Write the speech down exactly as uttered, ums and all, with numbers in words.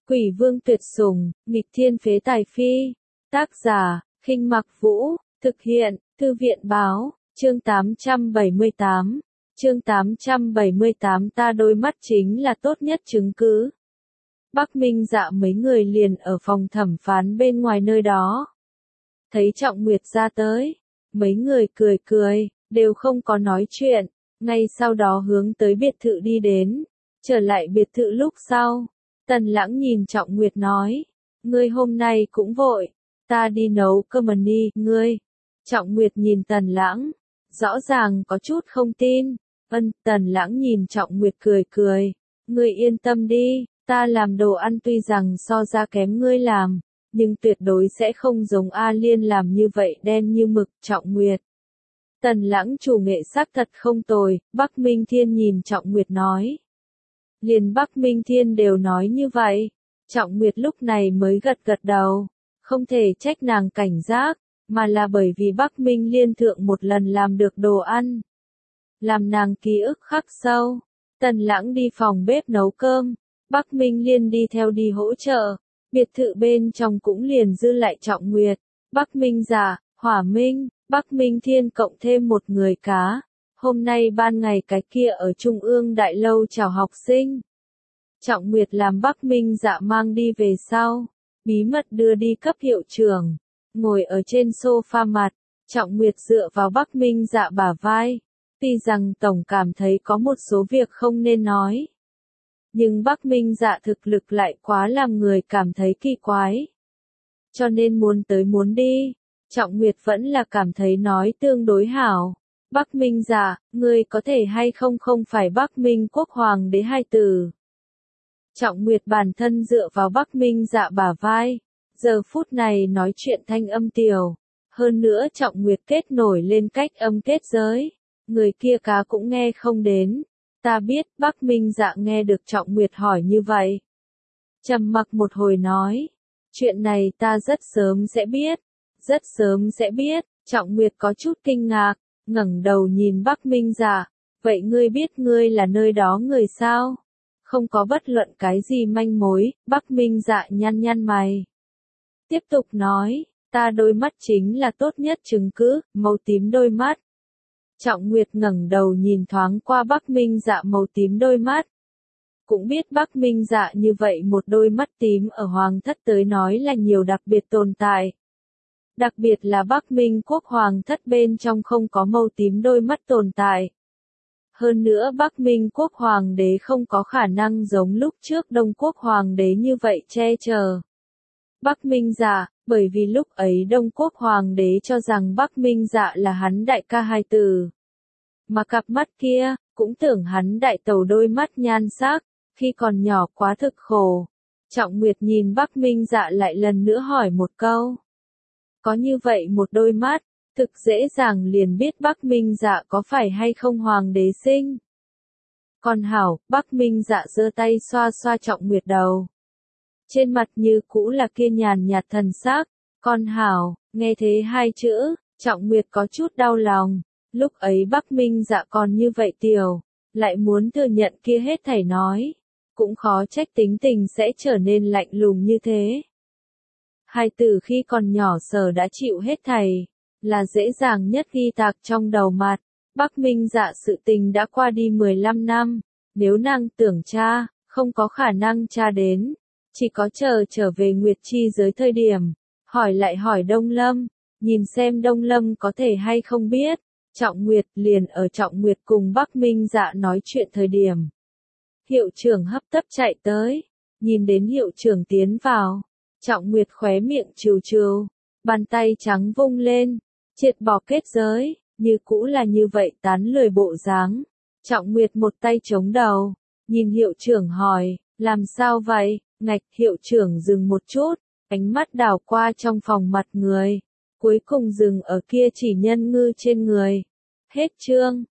Quỷ vương tuyệt sủng, nghịch thiên phế tài phi. Tác giả, Khinh Mặc Vũ, thực hiện, Thư viện báo, chương tám trăm bảy mươi tám. Chương tám trăm bảy mươi tám ta đôi mắt chính là tốt nhất chứng cứ. Bắc Minh Dạ mấy người liền ở phòng thẩm phán bên ngoài nơi đó. Thấy Trọng Nguyệt ra tới, mấy người cười cười, đều không có nói chuyện, ngay sau đó hướng tới biệt thự đi đến. Trở lại biệt thự lúc sau, Tần Lãng nhìn Trọng Nguyệt nói, ngươi hôm nay cũng vội, ta đi nấu cơm đi, ngươi. Trọng Nguyệt nhìn Tần Lãng, rõ ràng có chút không tin. Ân, Tần Lãng nhìn Trọng Nguyệt cười cười, ngươi yên tâm đi, ta làm đồ ăn tuy rằng so ra kém ngươi làm, nhưng tuyệt đối sẽ không giống A Liên làm như vậy đen như mực. Trọng Nguyệt. Tần Lãng chủ nghệ sắc thật không tồi, Bắc Minh Thiên nhìn Trọng Nguyệt nói. Liền Bắc Minh Thiên đều nói như vậy, Trọng Nguyệt lúc này mới gật gật đầu, không thể trách nàng cảnh giác, mà là bởi vì Bắc Minh Liên thượng một lần làm được đồ ăn. Làm nàng ký ức khắc sâu. Tần Lãng đi phòng bếp nấu cơm, Bắc Minh Liên đi theo đi hỗ trợ, biệt thự bên trong cũng liền dư lại Trọng Nguyệt, Bắc Minh Dạ, Hỏa Minh, Bắc Minh Thiên cộng thêm một người cá. Hôm nay ban ngày cái kia ở Trung ương Đại Lâu chào học sinh. Trọng Nguyệt làm Bắc Minh Dạ mang đi về sau, bí mật đưa đi cấp hiệu trưởng, ngồi ở trên sofa mặt, Trọng Nguyệt dựa vào Bắc Minh Dạ bả vai. Tuy rằng tổng cảm thấy có một số việc không nên nói, nhưng Bắc Minh Dạ thực lực lại quá làm người cảm thấy kỳ quái. Cho nên muốn tới muốn đi, Trọng Nguyệt vẫn là cảm thấy nói tương đối hảo. Bắc Minh Dạ, ngươi có thể hay không không phải Bắc Minh Quốc Hoàng đế hai tử. Trọng Nguyệt bản thân dựa vào Bắc Minh Dạ bả vai, giờ phút này nói chuyện thanh âm tiểu, hơn nữa Trọng Nguyệt kết nổi lên cách âm kết giới. Người kia cá cũng nghe không đến. Ta biết, Bắc Minh Dạ nghe được Trọng Nguyệt hỏi như vậy. Trầm mặc một hồi nói. Chuyện này ta rất sớm sẽ biết. Rất sớm sẽ biết. Trọng Nguyệt có chút kinh ngạc, ngẩng đầu nhìn Bắc Minh Dạ. Vậy ngươi biết ngươi là nơi đó người sao? Không có bất luận cái gì manh mối. Bắc Minh Dạ nhăn nhăn mày. Tiếp tục nói, ta đôi mắt chính là tốt nhất chứng cứ, màu tím đôi mắt. Trọng Nguyệt ngẩng đầu nhìn thoáng qua Bắc Minh Dạ màu tím đôi mắt. Cũng biết Bắc Minh Dạ như vậy một đôi mắt tím ở Hoàng thất tới nói là nhiều đặc biệt tồn tại. Đặc biệt là Bắc Minh Quốc Hoàng thất bên trong không có màu tím đôi mắt tồn tại. Hơn nữa Bắc Minh Quốc Hoàng đế không có khả năng giống lúc trước Đông Quốc Hoàng đế như vậy che chở Bắc Minh Dạ, bởi vì lúc ấy Đông Quốc Hoàng đế cho rằng Bắc Minh Dạ là hắn đại ca hai tử. Mà cặp mắt kia, cũng tưởng hắn đại tẩu đôi mắt nhan sắc, khi còn nhỏ quá thực khổ. Trọng Nguyệt nhìn Bắc Minh Dạ lại lần nữa hỏi một câu. Có như vậy một đôi mắt, thực dễ dàng liền biết Bắc Minh Dạ có phải hay không Hoàng đế sinh. Còn hảo, Bắc Minh Dạ giơ tay xoa xoa Trọng Nguyệt đầu. Trên mặt như cũ là kia nhàn nhạt thần sắc, con hảo, nghe thế hai chữ, Trọng Nguyệt có chút đau lòng, lúc ấy Bắc Minh Dạ còn như vậy tiểu, lại muốn thừa nhận kia hết thảy nói, cũng khó trách tính tình sẽ trở nên lạnh lùng như thế. Hai tử khi còn nhỏ sở đã chịu hết thảy, là dễ dàng nhất ghi tạc trong đầu mặt, Bắc Minh Dạ sự tình đã qua đi mười lăm năm, nếu nàng tưởng tra, không có khả năng tra đến. Chỉ có chờ trở về Nguyệt Chi giới thời điểm, hỏi lại hỏi Đông Lâm, nhìn xem Đông Lâm có thể hay không biết. Trọng Nguyệt liền ở Trọng Nguyệt cùng Bắc Minh Dạ nói chuyện thời điểm. Hiệu trưởng hấp tấp chạy tới, nhìn đến hiệu trưởng tiến vào, Trọng Nguyệt khóe miệng trừ trừ, bàn tay trắng vung lên, triệt bỏ kết giới, như cũ là như vậy tán lười bộ dáng. Trọng Nguyệt một tay chống đầu, nhìn hiệu trưởng hỏi, làm sao vậy? Ngạch, hiệu trưởng dừng một chút, ánh mắt đảo qua trong phòng mặt người, cuối cùng dừng ở kia chỉ nhân ngư trên người. Hết chương.